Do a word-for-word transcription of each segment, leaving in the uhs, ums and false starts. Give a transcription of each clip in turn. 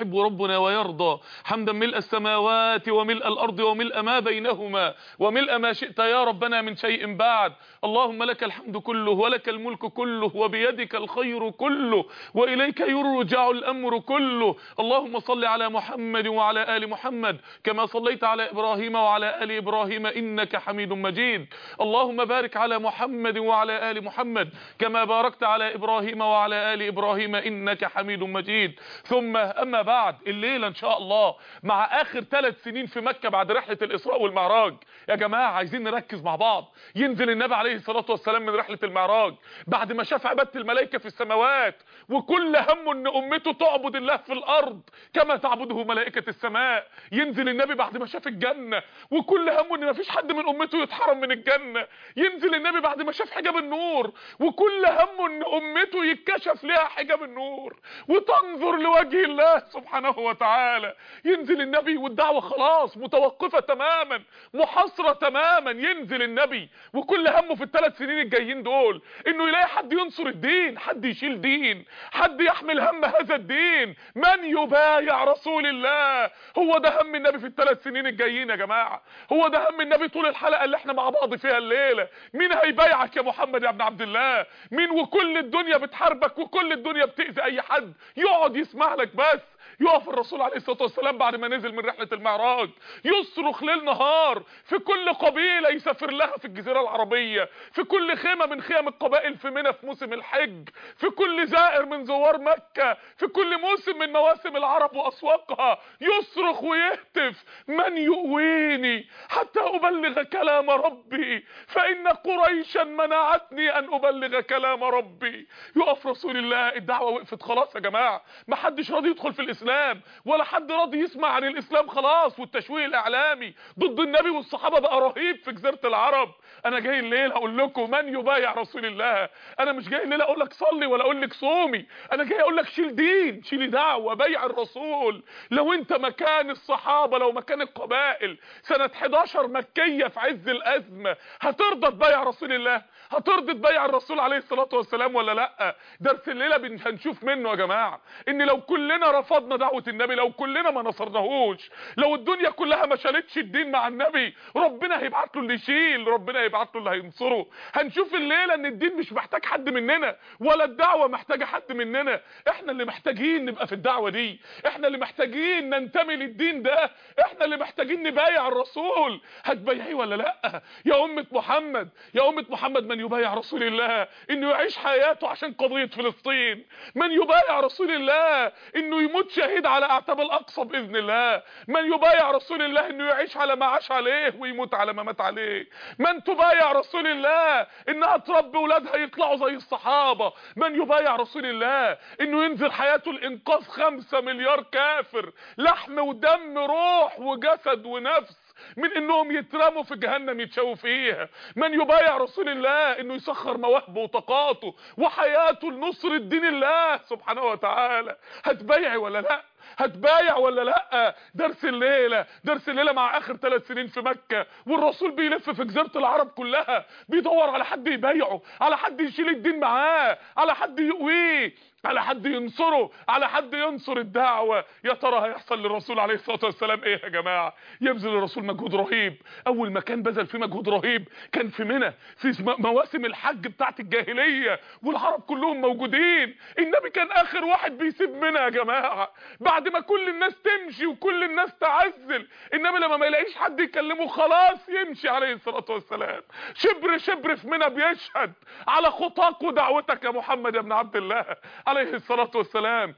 يحب ربنا ويرضى، حمدا ملء السماوات وملء الأرض وملء ما بينهما وملء ما شئت يا ربنا من شيء بعد. اللهم لك الحمد كله ولك الملك كله وبيدك الخير كله وإليك يرجع الأمر كله. اللهم صل على محمد وعلى آل محمد كما صليت على إبراهيم وعلى آل إبراهيم إنك حميد مجيد. اللهم بارك على محمد وعلى آل محمد كما باركت على إبراهيم وعلى آل إبراهيم إنك حميد مجيد. ثم أما بعد، الليلة إن شاء الله مع آخر ثلاث سنين في مكة بعد رحلة الإسراء والمعراج. يا جماعة عايزين نركز مع بعض. ينزل النبي عليه الصلاة والسلام من رحلة المعراج بعد ما شاف عبادة الملائكة في السماوات وكل همه ان امته تعبد الله في الارض كما تعبده ملائكة السماء. ينزل النبي بعد ما شاف الجنة وكل همه ان مفيش حد من امته يتحرم من الجنة. ينزل النبي بعد ما شاف حجاب النور وكل همه ان امته يتكشف لها حجاب النور وتنظر لوجه الله سبحانه وتعالى. ينزل النبي والدعوة خلاص متوقفة تماما محاصرة تماما. ينزل النبي وكل همه في الثلاث سنين الجايين دول انه يلاقي حد ينصر الدين، حد يشيل دين، حد يحمل هم هذا الدين. من يبايع رسول الله؟ هو ده هم النبي في الثلاث سنين الجايين يا جماعة. هو ده هم النبي طول الحلقة اللي احنا مع بعض فيها الليلة. مين هيبايعك يا محمد يا ابن عبد الله؟ مين وكل الدنيا بتحاربك وكل الدنيا بتأذي اي حد يقعد يسمع لك بس؟ يقف الرسول عليه الصلاة والسلام بعد ما نزل من رحلة المعراج يصرخ ليل نهار في كل قبيلة يسافر لها في الجزيرة العربية، في كل خيمة من خيم القبائل في منى في موسم الحج، في كل زائر من زوار مكة، في كل موسم من مواسم العرب وأسواقها. يصرخ ويهتف: من يؤويني حتى أبلغ كلام ربي فإن قريشا منعتني أن أبلغ كلام ربي. يقف رسول الله، الدعوة وقفت خلاص يا جماعة، ما حدش راضي يدخل في الإسلام ولا حد راضي يسمع عن الإسلام خلاص، والتشويه الإعلامي ضد النبي والصحابة بقى رهيب في جزيرة العرب. أنا جاي الليل هقول لكم من يبايع رسول الله. أنا مش جاي الليل أقول لك صلي ولا أقول لك صومي، أنا جاي أقول لك شيل دين، شيل دعوة، بيع الرسول. لو أنت مكان الصحابة، لو مكان القبائل سنة حداشر مكية في عز الأزمة، هترضى تبايع رسول الله؟ هترضى تبايع الرسول عليه الصلاة والسلام ولا لأ؟ درس الليلة هنشوف منه يا جماعة إن لو كلنا رفضنا دعوة النبي، لو كلنا ما نصرناهوش، لو الدنيا كلها ما شالتش الدين مع النبي، ربنا هيبعت له اللي يشيل، ربنا هيبعت له اللي هينصره. هنشوف الليلة ان الدين مش محتاج حد مننا ولا الدعوة محتاجة حد مننا. احنا اللي محتاجين نبقى في الدعوة دي، احنا اللي محتاجين ننتمي للدين ده، احنا اللي محتاجين نبايع الرسول. هتبايعيه ولا لا يا أمة محمد؟ يا أمة محمد، من يبايع رسول الله انه يعيش حياته عشان قضية فلسطين، من يبايع رسول الله انه يموت شهيد على اعتاب الاقصى باذن الله، من يبايع رسول الله انه يعيش على ما عاش عليه ويموت على ما مات عليه، من تبايع رسول الله انها تربي اولادها يطلعوا زي الصحابه، من يبايع رسول الله انه ينزل حياته الانقاذ خمسة مليار كافر لحم ودم روح وجسد ونفس من انهم يترموا في جهنم يتشووا فيها، من يبايع رسول الله انه يسخر مواهبه وطاقاته وحياته لنصر الدين الله سبحانه وتعالى. هتبايع ولا لا؟ هتبايع ولا لا؟ درس الليله، درس الليله مع اخر ثلاث سنين في مكه والرسول بيلف في جزيره العرب كلها بيدور على حد يبايعه، على حد يشيل الدين معاه، على حد يقويه، على حد ينصره، على حد ينصر الدعوة. يا ترى هيحصل للرسول عليه الصلاة والسلام ايه يا جماعة؟ يبذل الرسول مجهود رهيب. اول ما كان بذل فيه مجهود رهيب كان في منى في مواسم الحج بتاعت الجاهلية والعرب كلهم موجودين. النبي كان اخر واحد بيسيب منى يا جماعة بعد ما كل الناس تمشي وكل الناس تعزل. النبي لما ما يلاقيش حد يكلمه خلاص يمشي عليه الصلاة والسلام. شبر شبر في منى بيشهد على خطاك ودعوتك يا محمد يا ابن عبد الله عليه الصلاة والسلام.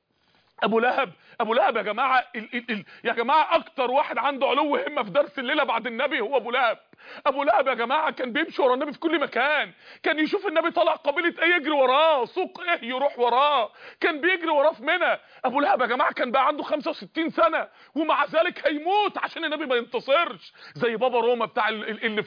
ابو لهب، ابو لهب يا جماعه ال ال ال يا جماعه اكتر واحد عنده علو همه في درس الليله بعد النبي هو ابو لهب. ابو لهب يا جماعه كان بيمشي ورا النبي في كل مكان، كان يشوف النبي طالع قبيله ايه يجري وراه، سوق ايه يروح وراه، كان بيجري وراه في منى. ابو لهب يا جماعه كان بقى عنده خمسة وستين سنه ومع ذلك هيموت عشان النبي ما ينتصرش، زي بابا روما بتاع اللي فات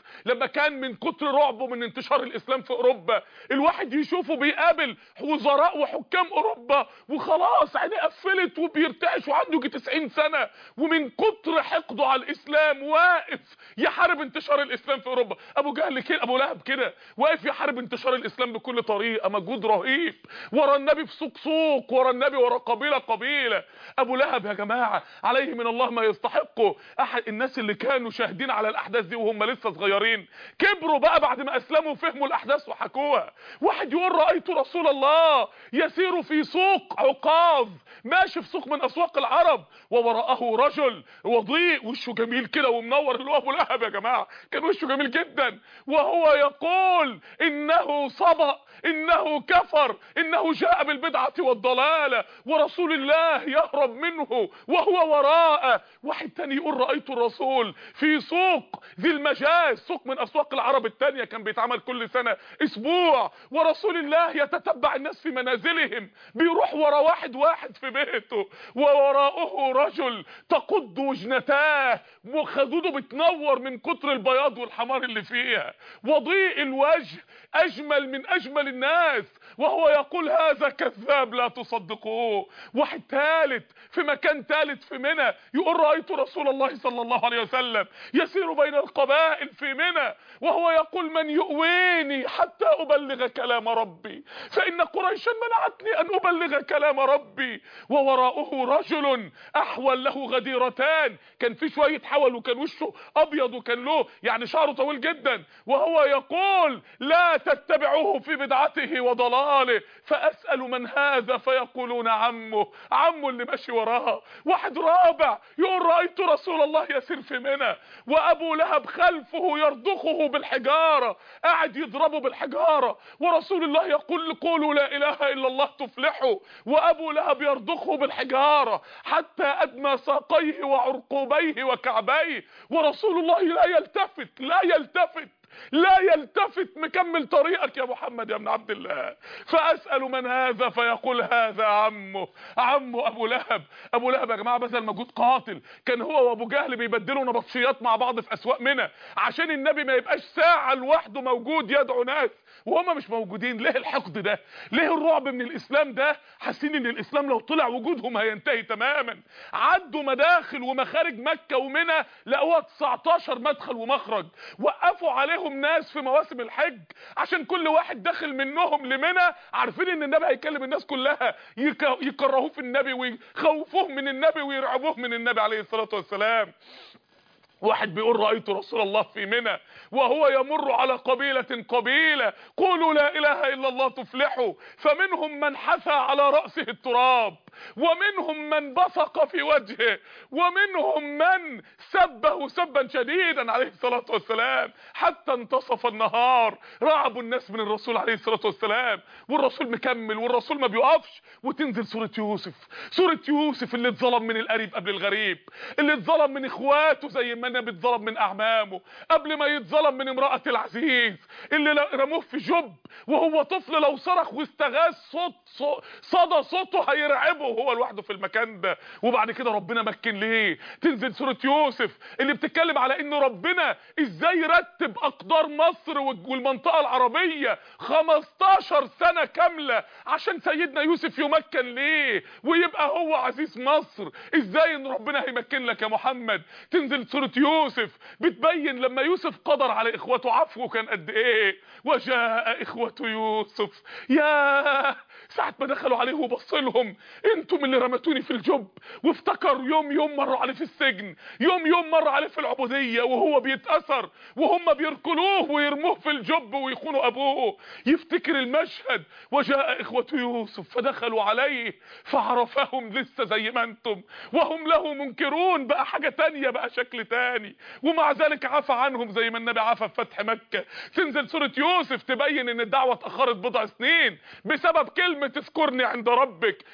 لما كان من كتر رعبه من انتشار الاسلام في اوروبا الواحد يشوفه بيقابل وزراء وحكام اوروبا وخلاص عينيه قفلت وبيرتعش وعنده يجي تسعين سنه، ومن كتر حقده على الاسلام واقف يحارب انتشار الاسلام في اوروبا. ابو جهل كده، ابو لهب كده واقف يحارب انتشار الاسلام بكل طريقه، مجهود رهيب ورا النبي في سوق سوق، ورا النبي ورا قبيله قبيله. ابو لهب يا جماعه عليه من الله ما يستحقه. احد الناس اللي كانوا شاهدين على الاحداث دي وهم لسه صغيرين كبروا بقى بعد ما اسلموا وفهموا الاحداث وحكوها. واحد يقول رايت رسول الله يسير في سوق عكاظ، ماشي في سوق من اسواق العرب، ووراءه رجل وضيء وشه جميل كده ومنور، اللي هو ابو لهب يا جماعه كان وشه جميل جدا، وهو يقول انه صبأ، انه كفر، انه جاء بالبدعه والضلاله، ورسول الله يهرب منه وهو وراءه. واحد تاني يقول رايت الرسول في سوق ذي المجاز، سوق من اسواق العرب التانية كان بيتعمل كل سنه اسبوع، ورسول الله يتتبع الناس في منازلهم، بيروح ورا واحد واحد في بيته، ووراءه رجل تقض وجنتاه وخدوده بتنور من كتر البياض والحمار اللي فيها، وضيء الوجه اجمل من اجمل الناس، وهو يقول هذا كذاب لا تصدقوه. واحد ثالث في مكان ثالث في منى يقول رايت رسول الله صلى الله عليه وسلم يسير بين القبائل في منى، وهو يقول من يؤويني حتى ابلغ كلام ربي، فان قريشا منعتني ان ابلغ كلام ربي. ووراءه رجل احول له غديرتان، كان في شويه حول وكان وشه ابيض وكان له يعني شعره طويل جدا، وهو يقول لا تتبعوه في بدعته وضلاله، فاسال من هذا فيقولون عمه، عمه اللي ماشي وراه. واحد رابع يقول رايت رسول الله يسير في منى وابو لهب خلفه يرضخه بالحجاره، قاعد يضربه بالحجاره، ورسول الله يقول قولوا لا اله الا الله تفلحوا، وابو لهب يرضخه بالحجاره حتى ادمى ساقيه وعرقوبيه وكعبيه، ورسول الله لا يلتفت لا يلتفت لا يلتفت، مكمل طريقك يا محمد يا ابن عبد الله. فاسال من هذا فيقول هذا عمه، عمه ابو لهب. ابو لهب يا جماعه بذل مجهود قاتل، كان هو وابو جهل بيبدلوا نبطشيات مع بعض في اسواق منى عشان النبي ما يبقاش ساعه لوحده موجود يدعو ناس وهم مش موجودين. ليه الحقد ده؟ ليه الرعب من الاسلام ده؟ حاسين ان الاسلام لو طلع وجودهم هينتهي تماما. عدوا مداخل ومخارج مكه ومنى لقوها تسعتاشر مدخل ومخرج، وقفوا عليهم ناس في مواسم الحج عشان كل واحد داخل منهم لمنى عارفين ان النبي هيكلم الناس كلها، يكرهوه في النبي ويخوفوه من النبي ويرعبوه من النبي عليه الصلاه والسلام. واحد بيقول رأيت رسول الله في منى وهو يمر على قبيلة قبيلة قولوا لا اله الا الله تفلحوا، فمنهم من حثى على رأسه التراب، ومنهم من بصق في وجهه، ومنهم من سبه سبا شديدا عليه الصلاة والسلام، حتى انتصف النهار رعبوا الناس من الرسول عليه الصلاة والسلام، والرسول مكمل والرسول ما بيقفش. وتنزل سورة يوسف، سورة يوسف اللي اتظلم من القريب قبل الغريب، اللي اتظلم من اخواته زي ما النبي اتظلم من اعمامه، قبل ما يتظلم من امرأة العزيز اللي رموه في جب وهو طفل، لو صرخ واستغاث صوت صدى صوته هيرعبه وهو لوحده في المكان ده. وبعد كده ربنا مكن ليه. تنزل سورة يوسف اللي بتتكلم على ان ربنا ازاي رتب اقدار مصر والمنطقة العربية خمستاشر سنة كاملة عشان سيدنا يوسف يمكن ليه ويبقى هو عزيز مصر. ازاي ان ربنا هيمكن لك يا محمد. تنزل سورة يوسف بتبين لما يوسف قدر على اخوته عفوه كان قد ايه. وجاء اخوة يوسف، يا ساعة ما دخلوا عليه وبص لهم انتم اللي رمتوني في الجب، وافتكر يوم يوم مر عليه في السجن، يوم يوم مر عليه في العبودية وهو بيتأثر وهم بيركلوه ويرموه في الجب ويخونوا ابوه. يفتكر المشهد وجاء اخوة يوسف فدخلوا عليه فعرفهم لسه زي ما انتم وهم له منكرون، بقى حاجة تانية بقى شكل تاني، ومع ذلك عفى عنهم زي ما النبي عفى في فتح مكة. تنزل سورة يوسف تبين ان الدعوة اتأخرت بضع سنين بسبب كلمة اذكرني عند ربك. اوعى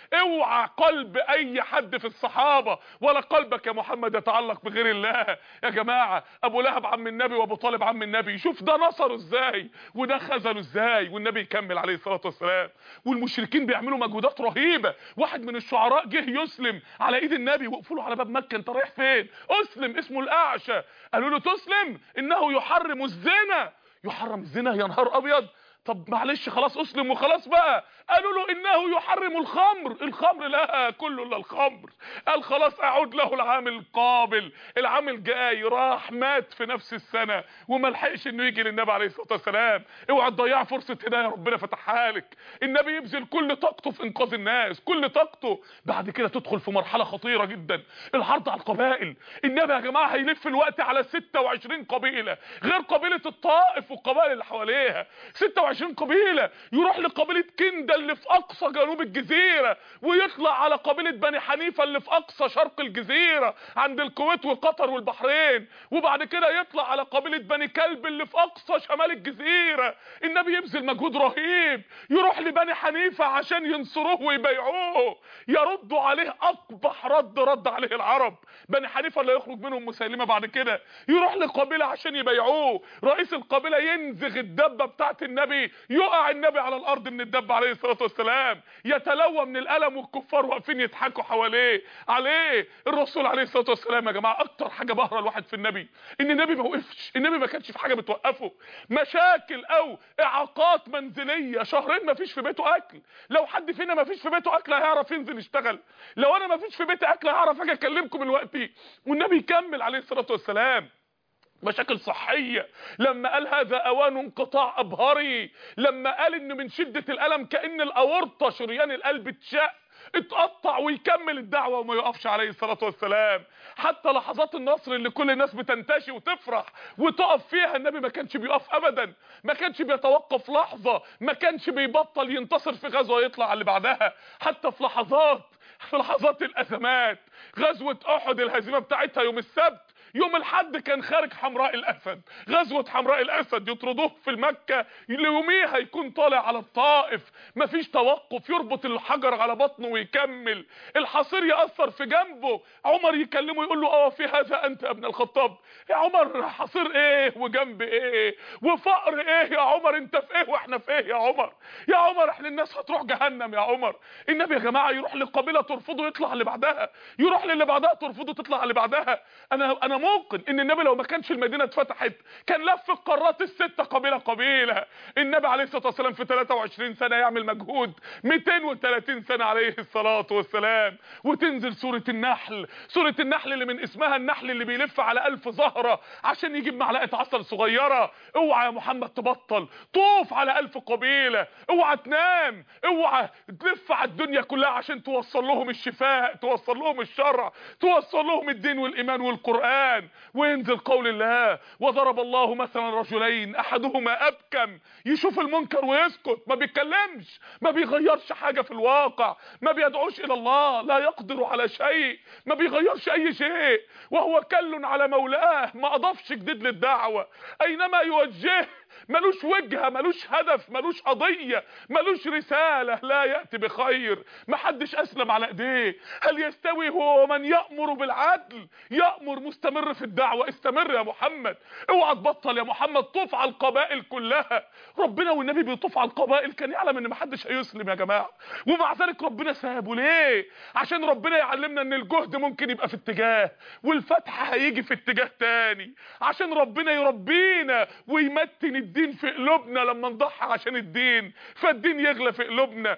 اوعى قلب اي حد في الصحابه ولا قلبك يا محمد يتعلق بغير الله. يا جماعه ابو لهب عم النبي وابو طالب عم النبي، شوف ده نصره ازاي وده خذله ازاي، والنبي يكمل عليه الصلاه والسلام. والمشركين بيعملوا مجهودات رهيبه. واحد من الشعراء جه يسلم على ايد النبي، وقفوا له على باب مكه، انت رايح فين؟ اسلم، اسمه الاعشى. قالوا له تسلم؟ انه يحرم الزنا. يحرم الزنا؟ يا نهار ابيض. طب معلش خلاص اسلم وخلاص بقى. قالوا له انه يحرم الخمر. الخمر لا كله الا الخمر. قال خلاص اعود له العام القابل. العام الجاي راح مات في نفس السنه وما لحقش انه يجي للنبي عليه الصلاه والسلام. اوعى تضيع فرصه هدايه ربنا فتحها لك. النبي يبذل كل طاقته في انقاذ الناس، كل طاقته. بعد كده تدخل في مرحله خطيره جدا، الحرب على القبائل. النبي يا جماعه هيلف الوقت على ستة وعشرين قبيله، غير قبيله الطائف والقبائل اللي حواليها. ستة وعشرين قبيله. يروح لقبيله كنده اللي في اقصى جنوب الجزيره، ويطلع على قبيله بني حنيفه اللي في اقصى شرق الجزيره عند الكويت وقطر والبحرين، وبعد كده يطلع على قبيله بني كلب اللي في اقصى شمال الجزيره. النبي يبذل مجهود رهيب، يروح لبني حنيفه عشان ينصروه ويبايعوه، يردوا عليه اقبح رد رد عليه العرب. بني حنيفه اللي يخرج منهم مسيلمه بعد كده، يروح لقبيله عشان يبايعوه. رئيس القبيله ينزغ الدبه بتاعت النبي، يقع النبي على الارض من الدبه عليه الصلاه والسلام، يتلوى من الالم والكفار واقفين يضحكوا حواليه عليه. الرسول عليه الصلاه والسلام يا جماعه اكتر حاجه بهره الواحد في النبي ان النبي ما وقفش. النبي ما كانش في حاجه بتوقفه، مشاكل او اعاقات منزليه، شهرين ما فيش في بيته اكل. لو حد فينا ما فيش في بيته اكل هيعرف ينزل يشتغل. لو انا ما فيش في بيتي اكل هعرف اجي اكلمكم دلوقتي. والنبي يكمل عليه الصلاه والسلام. مشاكل صحية، لما قال هذا اوان انقطاع ابهري، لما قال ان من شدة الالم كأن الاورطة شريان القلب اتشق اتقطع، ويكمل الدعوة وما يقفش عليه الصلاة والسلام. حتى لحظات النصر اللي كل الناس بتنتشي وتفرح وتقف فيها، النبي ما كانش بيقف ابدا، ما كانش بيتوقف لحظة، ما كانش بيبطل ينتصر في غزوة يطلع على اللي بعدها. حتى في لحظات في لحظات الازمات، غزوة احد الهزيمة بتاعتها يوم السبت، يوم الحد كان خارج حمراء الاسد، غزوة حمراء الاسد، يطردوه في المكة، يوميها يكون طالع على الطائف، مفيش توقف، يربط الحجر على بطنه ويكمل، الحصير يأثر في جنبه، عمر يكلمه يقول له اه في هذا انت يا ابن الخطاب. يا عمر حصير ايه وجنب ايه وفقر ايه يا عمر، انت في ايه واحنا في ايه يا عمر؟ يا عمر احنا الناس هتروح جهنم يا عمر. النبي يا جماعة يروح للقبيلة ترفضه يطلع اللي بعدها، يروح للي بعدها ترفضه تطلع اللي بعدها. انا انا موقن ان النبي لو ما كانش المدينه اتفتحت كان لف القارات السته قبيله قبيله. النبي عليه الصلاه والسلام في ثلاثة وعشرين سنه يعمل مجهود مئتين وثلاثين سنه عليه الصلاه والسلام. وتنزل سوره النحل، سوره النحل اللي من اسمها النحل اللي بيلف على ألف زهره عشان يجيب معلقه عسل صغيره. اوعى يا محمد تبطل، طوف على ألف قبيله، اوعى تنام، اوعى تلف على الدنيا كلها عشان توصل لهم الشفاء، توصل لهم الشرع، توصل لهم الدين والايمان والقرآن. وينزل قول الله وضرب الله مثلا رجلين احدهما ابكم، يشوف المنكر ويسكت، ما بيتكلمش، ما بيغيرش حاجة في الواقع، ما بيدعوش الى الله، لا يقدر على شيء، ما بيغيرش اي شيء، وهو كل على مولاه، ما اضافش جديد للدعوة، اينما يوجهه ملوش وجهه، ملوش هدف، ملوش قضيه، ملوش رساله، لا ياتي بخير، محدش اسلم على ايديه. هل يستوي هو ومن يامر بالعدل؟ يامر مستمر في الدعوه، استمر يا محمد، اوعى تبطل يا محمد، طوف على القبائل كلها. ربنا والنبي بيطوف على القبائل، كان يعلم ان محدش هيسلم يا جماعه، ومع ذلك ربنا سابه ليه؟ عشان ربنا يعلمنا ان الجهد ممكن يبقى في اتجاه والفتح هيجي في اتجاه تاني، عشان ربنا يربينا ويمتن الدين في قلوبنا لما نضحي عشان الدين، فالدين يغلى في قلوبنا.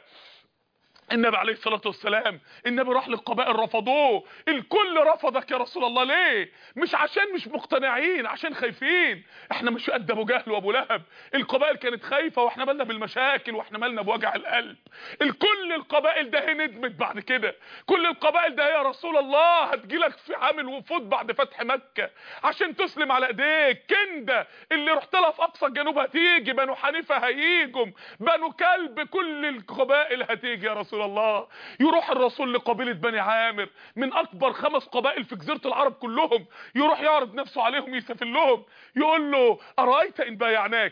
النبي عليه الصلاة والسلام النبي راح للقبائل رفضوه، الكل رفضك يا رسول الله ليه؟ مش عشان مش مقتنعين، عشان خايفين. احنا مش قد ابو جهل وابو لهب، القبائل كانت خايفة، واحنا مالنا بالمشاكل، واحنا مالنا بوجع القلب. الكل القبائل ده ندمت بعد كده، كل القبائل ده يا رسول الله هتجيلك في عامل وفود بعد فتح مكة عشان تسلم على ايديك. كنده اللي رحت لها في اقصى الجنوب هتيجي، بنو حنيفة هييجوا، بنو كلب، كل القبائل هتيجي يا رسول الله. يروح الرسول لقبيلة بني عامر من اكبر خمس قبائل في جزيرة العرب كلهم، يروح يعرض نفسه عليهم، يسافر لهم، يقول له ارايت ان بايعناك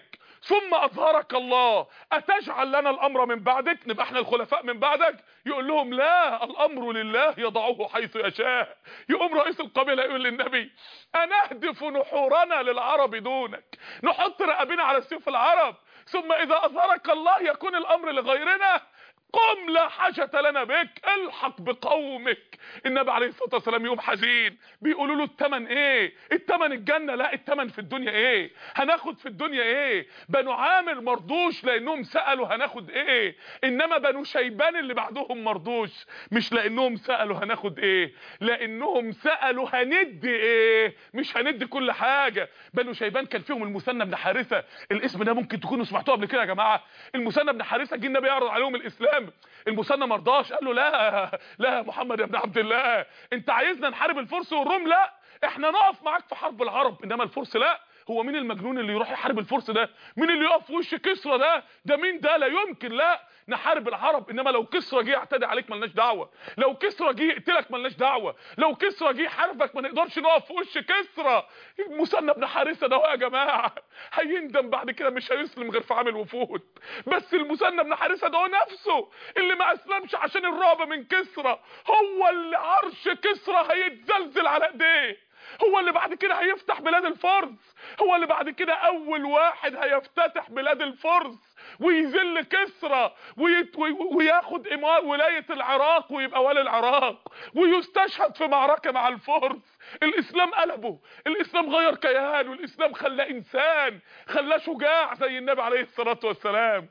ثم اظهرك الله اتجعل لنا الامر من بعدك، نبقى احنا الخلفاء من بعدك؟ يقول لهم لا، الامر لله يضعه حيث يشاء. يقوم رئيس القبيله يقول للنبي انهدف نحورنا للعرب دونك، نحط رقابنا على سيوف العرب، ثم اذا اظهرك الله يكون الامر لغيرنا، قم لا حاجة لنا بك، الحق بقومك. النبي عليه الصلاة والسلام يوم حزين، بيقولوا له التمن ايه؟ التمن الجنة. لا، التمن في الدنيا ايه؟ هناخد في الدنيا ايه؟ بنو عامر مرضوش لانهم سألوا هناخد ايه، انما بنو شيبان اللي بعدهم مرضوش مش لانهم سألوا هناخد ايه، لانهم سألوا هندي ايه، مش هندي كل حاجة. بنو شيبان كان فيهم المثنى بن حارثة، الاسم ده ممكن تكونوا سمعتوه قبل كده يا جماعة. المثنى بن حارثة جه النبي يعرض عليهم الاسلام، المثنى مرضاش، قال له لا لا يا محمد يا ابن عبد الله، انت عايزنا نحارب الفرس والروم؟ لا، احنا نقف معاك في حرب العرب، انما الفرس لا. هو مين المجنون اللي يروح يحارب الفرس ده؟ مين اللي يقف في وش كسرى ده؟ ده مين ده؟ لا يمكن. لا، نحارب العرب، انما لو كسرى جه يعتدي عليك ملناش دعوه، لو كسرى جه يقتلك ملناش دعوه، لو كسرى جه يحاربك ما نقدرش نقف في وش كسرى. المثنى بن حارثه ده يا جماعه هيندم بعد كده، مش هيسلم غير في عامل وفود. بس المثنى بن حارثه ده هو نفسه اللي ما اسلمش عشان الرعب من كسرى، هو اللي عرش كسرى هيتزلزل على ايديه، هو اللي بعد كده هيفتح بلاد الفرس، هو اللي بعد كده اول واحد هيفتتح بلاد الفرس ويذل كسرى ويت... وياخد امار ولايه العراق ويبقى والي العراق ويستشهد في معركه مع الفرس. الاسلام قلبه، الاسلام غير كيانه، الاسلام خلاه انسان، خلاه شجاع زي النبي عليه الصلاه والسلام.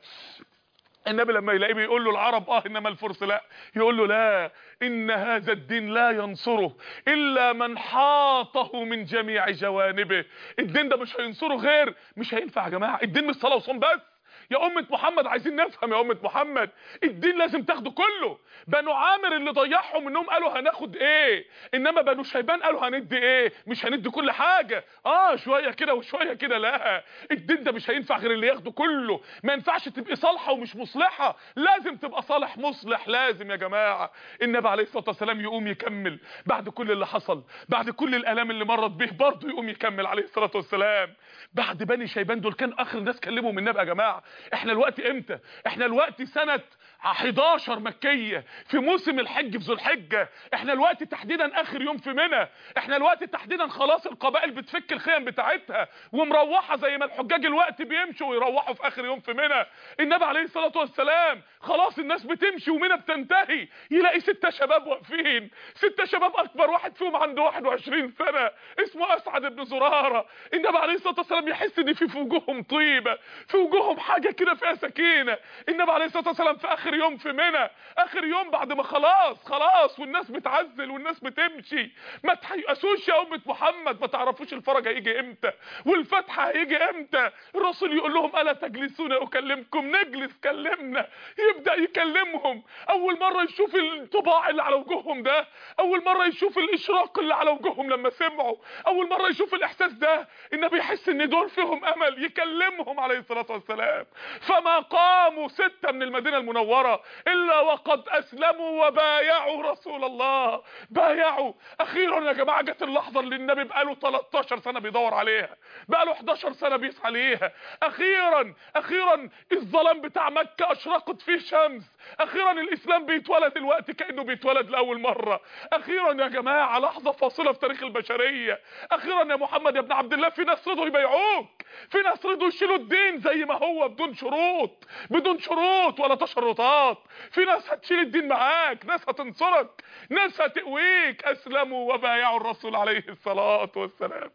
النبي لما يلاقيه بيقول له العرب اه انما الفرس لا، يقول له لا، ان هذا الدين لا ينصره الا من حاطه من جميع جوانبه. الدين ده مش هينصره غير، مش هينفع يا جماعه، الدين مش صلاه وصوم بس يا أمة محمد، عايزين نفهم يا أمة محمد، الدين لازم تاخده كله. بنو عامر اللي ضيعهم انهم قالوا هناخد ايه، انما بنو شيبان قالوا هندي ايه، مش هندي كل حاجة، اه شوية كده وشوية كده. لا، الدين ده مش هينفع غير اللي ياخده كله. ما ينفعش تبقي صالحة ومش مصلحة، لازم تبقى صالح مصلح، لازم يا جماعة. النبي عليه الصلاة والسلام يقوم يكمل بعد كل اللي حصل، بعد كل الالام اللي مرت به، برضه يقوم يكمل عليه الصلاة والسلام. بعد بني شيبان دول كان اخر الناس كلموا من النبي يا جماعة. احنا الوقت امتى؟ احنا الوقت سنة حداشر مكية في موسم الحج في ذو الحجة، احنا الوقت تحديدا اخر يوم في منى، احنا الوقت تحديدا خلاص القبائل بتفك الخيم بتاعتها ومروحة زي ما الحجاج الوقت بيمشوا ويروحوا في اخر يوم في منى. النبي عليه الصلاة والسلام خلاص الناس بتمشي ومنى بتنتهي، يلاقي ستة شباب واقفين، ستة شباب اكبر واحد فيهم عنده واحد وعشرين سنة اسمه اسعد بن زرارة. النبي عليه الصلاة والسلام يحس ان في في وجوههم طيبة، في وجوههم حاجة كده فيها سكينة. النبي عليه الصلاة والسلام في اخر يوم في منى، اخر يوم بعد ما خلاص خلاص والناس بتعزل والناس بتمشي، ما تحيقسوش يا امة محمد، ما تعرفوش الفرج هيجي امتى والفتح هيجي امتى. الرسول يقول لهم الا تجلسون اكلمكم، نجلس كلمنا. يبدأ يكلمهم، اول مرة يشوف الطباع اللي على وجوههم ده، اول مرة يشوف الاشراق اللي على وجوههم لما سمعوا، اول مرة يشوف الاحساس ده. النبي يحس ان دول فيهم امل، يكلمهم عليه الصلاة والسلام. فما قاموا ستة من المدينة المنورة الا وقد اسلموا وبايعوا رسول الله، بايعوا. اخيرا يا جماعة جت اللحظة اللي النبي بقاله تلتاشر سنة بيدور عليها، بقاله حداشر سنة بيسعى ليها. اخيرا اخيرا الظلام بتاع مكة اشرقت فيه شمس، اخيرا الاسلام بيتولد الوقت كأنه بيتولد لاول مرة. اخيرا يا جماعة لحظة فاصلة في تاريخ البشرية. اخيرا يا محمد يا ابن عبد الله في ناس رضوا يبايعوك، في ناس رضوا يشيلوا الدين زي ما هو بدون شروط، بدون شروط ولا تشرطات. في ناس هتشيل الدين معاك، ناس هتنصرك، ناس هتقويك. اسلموا وبايعوا الرسول عليه الصلاة والسلام.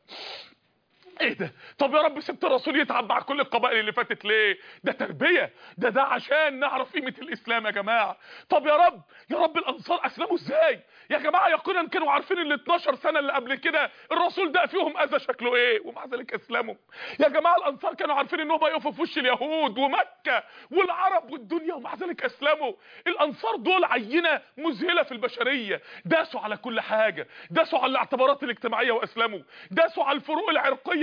ايه ده؟ طب يا رب سبت الرسول يتعب مع كل القبائل اللي فاتت ليه؟ ده تربية، ده ده عشان نعرف قيمة الاسلام يا جماعة. طب يا رب يا رب الانصار اسلموا ازاي؟ يا جماعة يقينا كانوا عارفين ال اتناشر سنة اللي قبل كده الرسول ده فيهم اذى شكله ايه ومع ذلك اسلموا. يا جماعة الانصار كانوا عارفين انهم هيقفوا في وش اليهود ومكة والعرب والدنيا ومع ذلك اسلموا. الانصار دول عينة مذهلة في البشرية، داسوا على كل حاجة، داسوا على الاعتبارات الاجتماعية واسلموا، داسوا على الفروق العرقية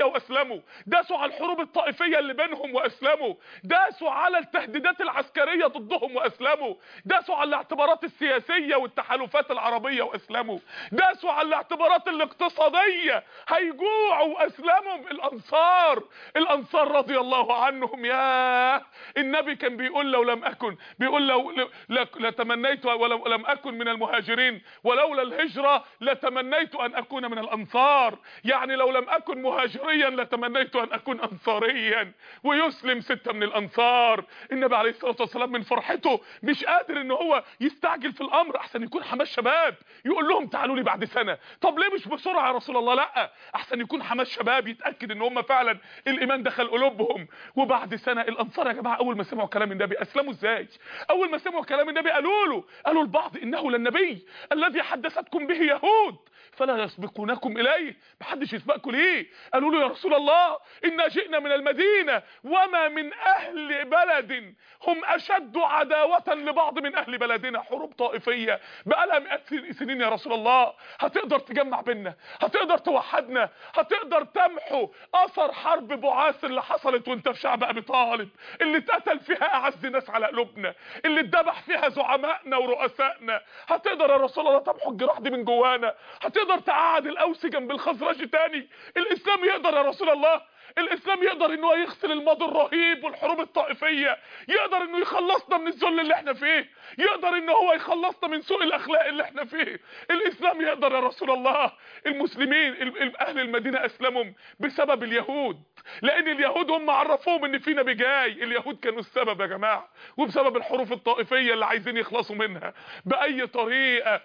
الطائفيه واسلموا، داسوا على الحروب الطائفيه اللي بينهم واسلموا، داسوا على التهديدات العسكريه ضدهم واسلموا، داسوا على الاعتبارات السياسيه والتحالفات العربيه واسلموا، داسوا على الاعتبارات الاقتصاديه، هيجوعوا واسلموا. الانصار الانصار رضي الله عنهم. يا النبي كان بيقول لو لم اكن بيقول لو لتمنيت ولو لم اكن من المهاجرين ولولا الهجره لتمنيت ان اكون من الانصار، يعني لو لم اكن مهاجريا لتمنيت ان اكون انصاريا. ويسلم ستة من الانصار. النبي عليه الصلاه والسلام من فرحته مش قادر ان هو يستعجل في الامر، احسن يكون حماس شباب يقول لهم تعالوا لي بعد سنه. طب ليه مش بسرعه يا رسول الله؟ لا، احسن يكون حماس شباب يتاكد ان هم فعلا الايمان دخل قلوبهم. وبعد سنه الانصار يا جماعه اول ما سمعوا كلام النبي اسلموا ازاي؟ اول ما سمعوا كلام النبي قالوا له قالوا البعض انه للنبي الذي حدثتكم به يهود فلا يسبقونكم اليه، محدش يسبقكم ليه؟ قالوا له يا رسول الله انا جئنا من المدينه وما من اهل بلد هم اشد عداوه لبعض من اهل بلدنا، حروب طائفيه بقالها مئات سنين يا رسول الله، هتقدر تجمع بينا؟ هتقدر توحدنا؟ هتقدر تمحو اثر حرب بعاث اللي حصلت وانت في شعب ابي طالب، اللي اتقتل فيها اعز ناس على قلوبنا، اللي اتذبح فيها زعمائنا ورؤسائنا؟ هتقدر يا رسول الله تمحو الجراح دي من جوانا؟ هتقدر تقعد الاوس جنب الخزرج تاني؟ الاسلام يقدر يا رسول الله، الاسلام يقدر انه يغسل الماضي الرهيب والحروب الطائفيه، يقدر انه يخلصنا من الذل اللي احنا فيه، يقدر ان هو يخلصنا من سوء الاخلاق اللي احنا فيه. الاسلام يقدر يا رسول الله. المسلمين اهل المدينه اسلموا بسبب اليهود، لان اليهود هم عرفوهم ان في نبي جاي. اليهود كانوا السبب يا جماعه، وبسبب الحروب الطائفيه اللي عايزين يخلصوا منها باي طريقه.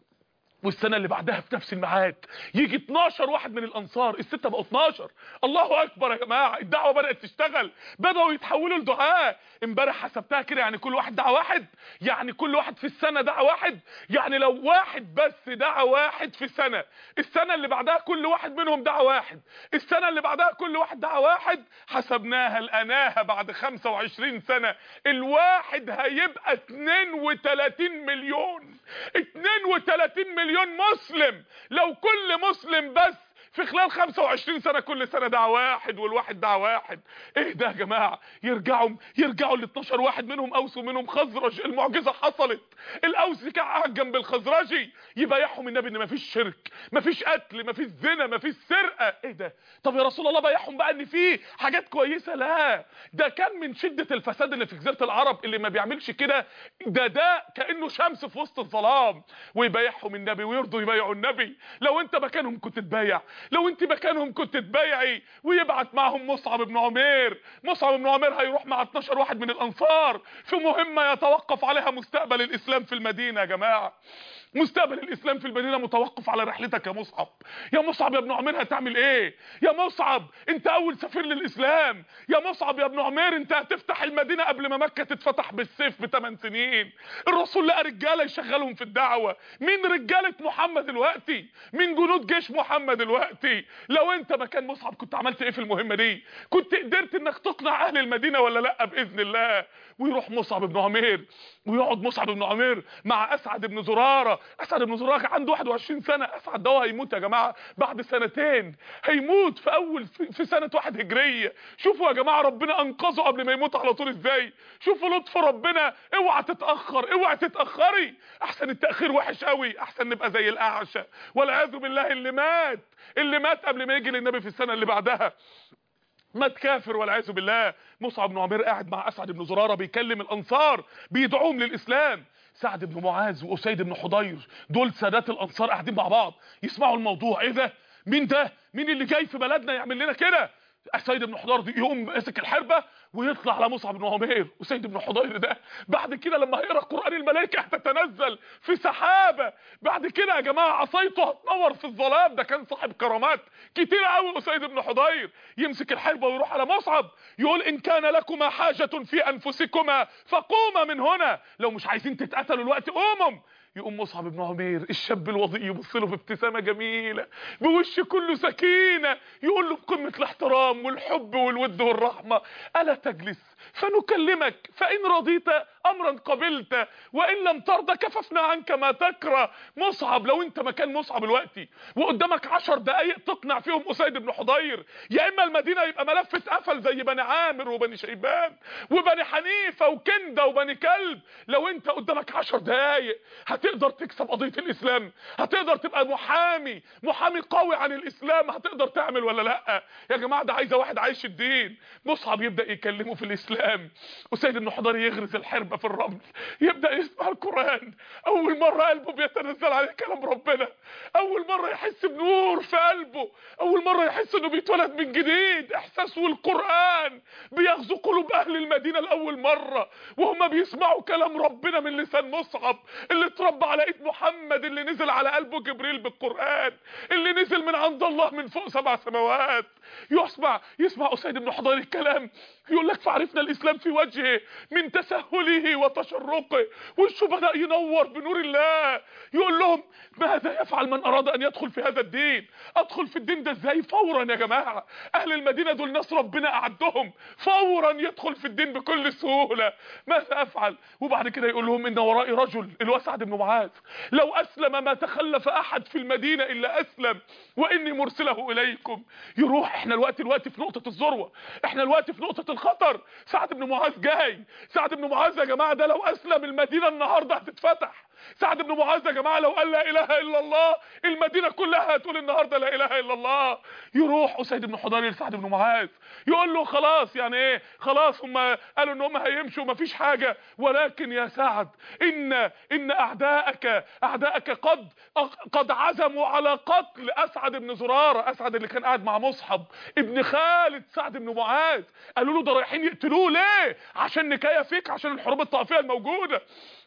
والسنه اللي بعدها في نفس الميعاد يجي اتناشر واحد من الانصار، السته بقوا اتناشر. الله اكبر يا جماعه، الدعوه بدات تشتغل، بداوا يتحولوا لدعاء. امبارح حسبتها كده، يعني كل واحد دعا واحد، يعني كل واحد في السنه دعا واحد، يعني لو واحد بس دعا واحد في السنه، السنه اللي بعدها كل واحد منهم دعا واحد، السنه اللي بعدها كل واحد دعا واحد، حسبناها لقناها بعد خمسة وعشرين سنه الواحد هيبقى اتنين وتلاتين مليون. اتنين وتلاتين مليون مسلم. لو كل مسلم بس في خلال خمسة وعشرين سنه كل سنه دعا واحد، والواحد دعا واحد، ايه ده يا جماعه؟ يرجعوا يرجعوا ال اتناشر واحد منهم اوس ومنهم خزرج. المعجزه حصلت، الاوس كان قاعد جنب الخزرجي يبايعهم النبي ان مفيش شرك، مفيش قتل، مفيش زنا، مفيش سرقه. ايه ده؟ طب يا رسول الله بايعهم بقى ان في حاجات كويسه؟ لا، ده كان من شده الفساد اللي في جزيره العرب. اللي ما بيعملش كده ده ده كانه شمس في وسط الظلام. ويبايعهم النبي ويرضوا يبايعوا النبي. لو انت مكانهم كنت تبايع، لو انت مكانهم كنت تبايعي. ويبعت معهم مصعب بن عمير. مصعب بن عمير هيروح مع اتناشر واحد من الانصار في مهمه يتوقف عليها مستقبل الاسلام في المدينه. يا جماعه مستقبل الاسلام في المدينه متوقف على رحلتك يا مصعب. يا مصعب يا ابن عمير هتعمل ايه؟ يا مصعب انت اول سفير للاسلام. يا مصعب يا ابن عمير انت هتفتح المدينه قبل ما مكه تتفتح بالسيف بثمان سنين. الرسول لقى رجاله يشغلهم في الدعوه. مين رجاله محمد دلوقتي؟ مين جنود جيش محمد دلوقتي؟ لو انت مكان مصعب كنت عملت ايه في المهمه دي؟ كنت قدرت انك تقنع اهل المدينه ولا لا؟ باذن الله. ويروح مصعب بن عمير ويقعد مصعب بن عمير مع اسعد بن زراره. اسعد بن زراره عنده واحد وعشرين سنه. اسعد ده هيموت يا جماعه بعد سنتين، هيموت في اول في سنه واحد هجريه. شوفوا يا جماعه ربنا انقذه قبل ما يموت على طول ازاي. شوفوا لطف ربنا. اوعى تتاخر، اوعى تتاخري، احسن التاخير وحش قوي، احسن نبقى زي الاعشى والعياذ بالله اللي مات اللي مات قبل ما يجي للنبي في السنه اللي بعدها، مات كافر والعياذ بالله. مصعب بن عمير قاعد مع اسعد بن زراره بيكلم الانصار بيدعوهم للاسلام. سعد بن معاذ واسيد بن حضير دول سادات الانصار قاعدين مع بعض يسمعوا الموضوع. ايه ده؟ مين ده؟ مين اللي جاي في بلدنا يعمل لنا كده؟ اسيد بن حضير يقوم ماسك الحربه ويطلع على مصعب بن عمير. وسيد بن حضير ده بعد كده لما هيقرا القران الملائكه هتتنزل في سحابه. بعد كده يا جماعه عصايته هتنور في الظلام. ده كان صاحب كرامات كتير قوي اسيد بن حضير. يمسك الحربه ويروح على مصعب يقول ان كان لكما حاجه في انفسكما فقوما من هنا. لو مش عايزين تتقتلوا الوقت قوموا. يقوم مصعب بن عمير الشاب الوضيء يبص له بابتسامه جميله بوش كله سكينه، يقول له بقمه الاحترام والحب والود والرحمه: الا تجلس فنكلمك؟ فان رضيت امرا قبلت وان لم ترضى كففنا عنك ما تكره. مصعب لو انت مكان مصعب دلوقتي وقدامك عشر دقايق تقنع فيهم اسيد بن حضير، يا اما المدينه يبقى ملف اتقفل زي بني عامر وبني شيبان وبني حنيفه وكنده وبني كلب. لو انت قدامك عشر دقايق هتقدر تكسب قضيه الاسلام؟ هتقدر تبقى محامي محامي قوي عن الاسلام؟ هتقدر تعمل ولا لا؟ يا جماعه ده عايزه واحد عايش الدين. مصعب يبدا يكلمه في الاسلام، اسيد بن حضير يغرز الحربه في الرمل، يبدا يسمع القران. اول مره قلبه بيتنزل عليه كلام ربنا، اول مره يحس بنور في قلبه، اول مره يحس انه بيتولد من جديد. احساس والقران بيغزو قلوب اهل المدينه لاول مره وهم بيسمعوا كلام ربنا من لسان مصعب اللي اتربى على ايد محمد، اللي نزل على قلبه جبريل بالقران، اللي نزل من عند الله من فوق سبع سماوات. يسمع يسمع اسيد بن حضير الكلام، يقول لك: فعرفنا الاسلام في وجهه من تسهله وتشرقه، وشه بدا ينور بنور الله. يقول لهم: ماذا يفعل من اراد ان يدخل في هذا الدين؟ ادخل في الدين ده ازاي؟ فورا يا جماعه، اهل المدينه دول ناس ربنا اعدهم، فورا يدخل في الدين بكل سهوله. ماذا افعل؟ وبعد كده يقول لهم: ان ورائي رجل، اللي هو سعد بن معاذ، لو اسلم ما تخلف احد في المدينه الا اسلم واني مرسله اليكم. يروح. احنا الوقت الوقت في نقطه الذروه، احنا الوقت في نقطه الخطر. سعد بن معاذ جاي. سعد بن معاذ يا جماعه ده لو اسلم المدينه النهارده هتتفتح. سعد بن معاذ يا جماعه لو قال لا اله الا الله المدينه كلها هتقول النهارده لا اله الا الله. يروح اسيد بن حضير لسعد بن معاذ يقول له: خلاص يعني ايه؟ خلاص هم قالوا ان هم هيمشوا مفيش حاجه، ولكن يا سعد ان ان اعداءك اعداءك قد قد عزموا على قتل اسعد بن زراره. اسعد اللي كان قاعد مع مصعب ابن خالد سعد بن معاذ، قالوا له ده رايحين يقتلوه. ليه؟ عشان نكايه فيك، عشان الحروب الطائفيه الموجوده.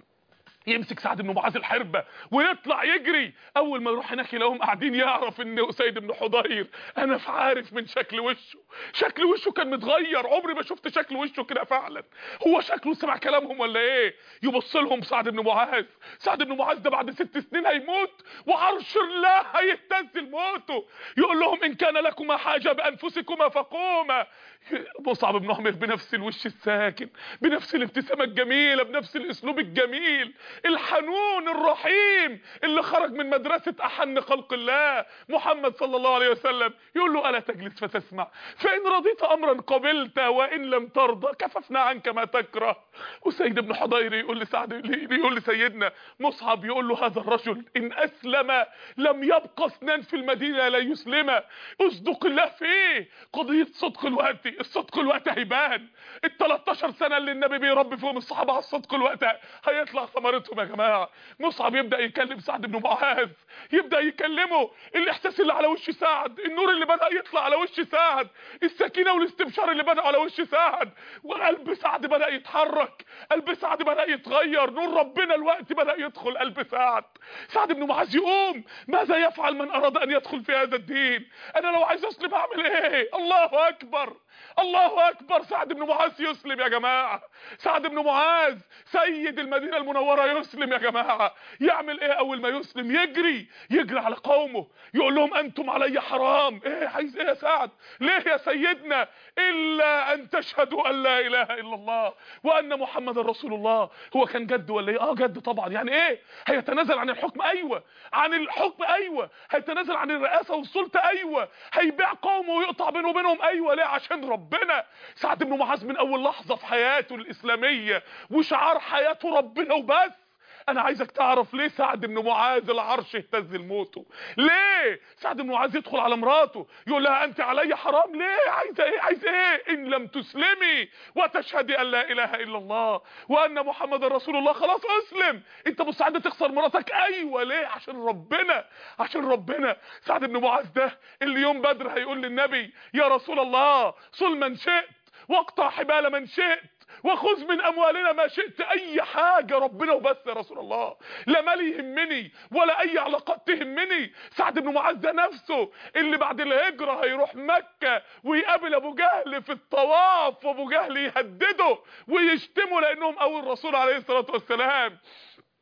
يمسك سعد بن معاذ الحربه ويطلع يجري. اول ما يروح هناك يلاقيهم قاعدين، يعرف ان اسيد بن حضير، انا عارف من شكل وشه، شكل وشه كان متغير، عمري ما شفت شكل وشه كده فعلا. هو شكله سمع كلامهم ولا ايه؟ يبص لهم سعد بن معاذ. سعد بن معاذ ده بعد ست سنين هيموت وعرش الله هيهتز لموته. يقول لهم: ان كان لكما حاجه بانفسكما فقوما. مصعب بن عمير بنفس الوش الساكن، بنفس الابتسامه الجميله، بنفس الاسلوب الجميل الحنون الرحيم اللي خرج من مدرسه احن خلق الله محمد صلى الله عليه وسلم. يقول له: الا تجلس فتسمع؟ فان رضيت امرا قبلت وان لم ترضى كففنا عنك ما تكره. وسيد بن حضير يقول لسعد، يقول لسيدنا مصعب، يقول له: هذا الرجل ان اسلم لم يبقى اثنان في المدينه لا يسلم. اصدق الله فيه. قضيه صدق الوقت، الصدق الوقت هيبان. ال تلتاشر سنه اللي النبي بيربي فيهم الصحابه على الصدق الوقت هيطلع ثمرتهم يا جماعه. مصعب يبدا يكلم سعد بن معاذ، يبدا يكلمه. الاحساس اللي على وش سعد، النور اللي بدا يطلع على وش سعد، السكينه والاستبشار اللي بدا على وش سعد، وقلب سعد بدا يتحرك، قلب سعد بدا يتغير، نور ربنا الوقت بدا يدخل قلب سعد. سعد بن معاذ يقوم: ماذا يفعل من اراد ان يدخل في هذا الدين؟ انا لو عايز اسلم اعمل ايه؟ الله اكبر، الله اكبر. سعد بن معاذ يسلم يا جماعه. سعد بن معاذ سيد المدينه المنوره يسلم يا جماعه. يعمل ايه اول ما يسلم؟ يجري يجري على قومه، يقول لهم: انتم علي حرام. ايه عايز ايه يا سعد؟ ليه يا سيدنا؟ الا ان تشهدوا ان لا اله الا الله وان محمد رسول الله. هو كان جد ولا ايه؟ اه جد طبعا. يعني ايه؟ هيتنازل عن الحكم؟ ايوه. عن الحكم؟ ايوه. هيتنازل عن الرئاسه والسلطه؟ ايوه. هيبيع قومه ويقطع بينه وبينهم؟ ايوه. ليه؟ عشان ربنا. سعد بن معاذ من اول لحظه في حياته الاسلاميه وشعار حياته ربنا وبس. انا عايزك تعرف ليه سعد بن معاذ العرش اهتز لموته. ليه سعد بن معاذ يدخل على مراته يقول لها: انت علي حرام؟ ليه؟ عايزه ايه؟ عايزه ايه؟ ان لم تسلمي وتشهدي ان لا اله الا الله وان محمد رسول الله خلاص اسلم. انت مستعد تخسر مراتك؟ ايوه. ليه؟ عشان ربنا، عشان ربنا. سعد بن معاذ ده اللي يوم بدر هيقول للنبي: يا رسول الله صل من شئت واقطع حبال من شئت وخذ من اموالنا ما شئت. اي حاجه ربنا وبس يا رسول الله، لا مال يهمني ولا اي علاقات تهمني. سعد بن معاذ ده نفسه اللي بعد الهجره هيروح مكه ويقابل ابو جهل في الطواف، وابو جهل يهدده ويشتمه لانهم اول الرسول عليه الصلاه والسلام.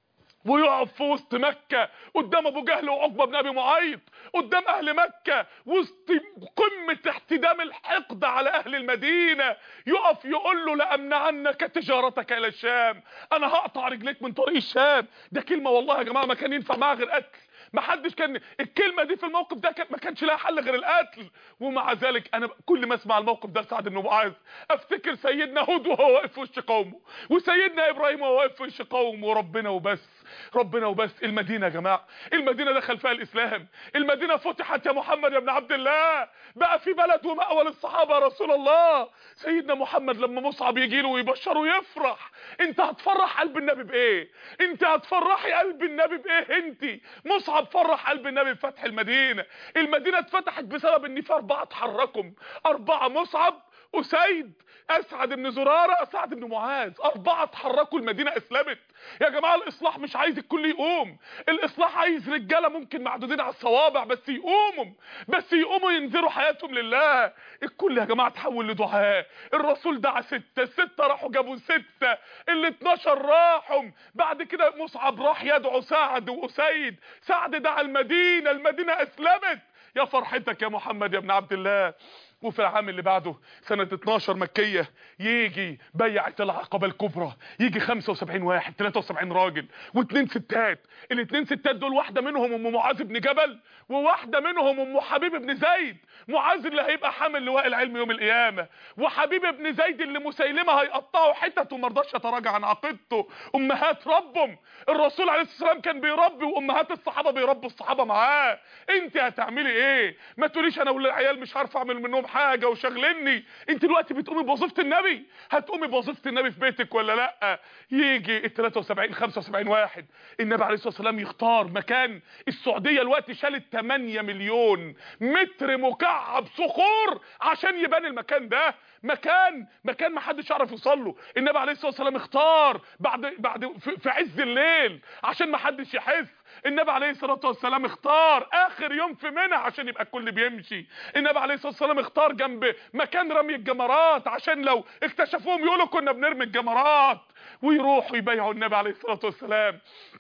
ويقف في وسط مكة قدام ابو جهل وعقبة بن ابي معيط، قدام اهل مكة وسط قمة احتدام الحقد على اهل المدينة، يقف يقول له لأمنعنك تجارتك الى الشام، انا هقطع رجليك من طريق الشام. ده كلمة والله يا جماعة ما كان ينفع معاها غير قتل، ما حدش كان الكلمة دي في الموقف ده ما كانش لها حل غير القتل. ومع ذلك انا كل ما اسمع الموقف ده سعد بن معاذ افتكر سيدنا هود وهو واقف في وش قومه، وسيدنا ابراهيم وهو واقف في وش قومه، وربنا وبس، ربنا وبس. المدينة يا جماعة، المدينة دخل فيها الاسلام، المدينة فتحت يا محمد يا ابن عبد الله، بقى في بلد ومأوى للصحابة يا رسول الله. سيدنا محمد لما مصعب يجي له ويبشره يفرح. انت هتفرح قلب النبي بايه؟ انت هتفرحي قلب النبي بايه؟ انت مصعب فرح قلب النبي بفتح المدينة. المدينة اتفتحت بسبب ان في اربعة اتحركوا، اربعة: مصعب، اسيد، اسعد بن زرارة، سعد بن معاذ. اربعة اتحركوا، المدينة اسلمت. يا جماعة الاصلاح مش عايز الكل يقوم، الاصلاح عايز رجالة ممكن معدودين على الصوابع بس يقوموا، بس يقوموا ينذروا حياتهم لله. الكل يا جماعة تحول لدعاء. الرسول دعا ستة، الستة راحوا جابوا ستة، ال اتناشر راحوا. بعد كده مصعب راح يدعو سعد واسيد، سعد دعا المدينة، المدينة اسلمت. يا فرحتك يا محمد يا ابن عبد الله. وفي العام اللي بعده سنة اتناشر مكية يجي بيعة العقبة الكبرى، يجي خمسة وسبعين واحد، تلاتة وسبعين راجل واتنين ستات. الاتنين ستات دول واحدة منهم ام معاذ بن جبل، وواحدة منهم ام حبيب بن زيد. معاذ اللي هيبقى حامل لواء العلم يوم القيامة، وحبيب بن زيد اللي مسيلمة هيقطعه حتت وما رضاش يتراجع عن عقيدته. امهات ربهم، الرسول عليه الصلاة والسلام كان بيربي وامهات الصحابة بيربوا الصحابة معاه. انت هتعملي ايه؟ ما تقوليش انا والعيال مش عارف اعمل منهم حاجه وشغلني. انت دلوقتي بتقومي بوظيفه النبي، هتقومي بوظيفه النبي في بيتك ولا لا؟ يجي ال تلاتة وسبعين خمسة وسبعين واحد، النبي عليه الصلاه والسلام يختار مكان. السعوديه دلوقتي شالت تمانية مليون متر مكعب صخور عشان يبان المكان ده مكان مكان ما حدش يعرف يوصل له. النبي عليه الصلاه والسلام اختار بعد بعد في, في عز الليل عشان ما حدش يحس. النبي عليه الصلاه والسلام اختار اخر يوم في منى عشان يبقى الكل بيمشي. النبي عليه الصلاه والسلام اختار جنب مكان رمي الجمرات عشان لو اكتشفوهم يقولوا كنا بنرمي الجمرات، ويروحوا يبايعوا النبي عليه الصلاه والسلام.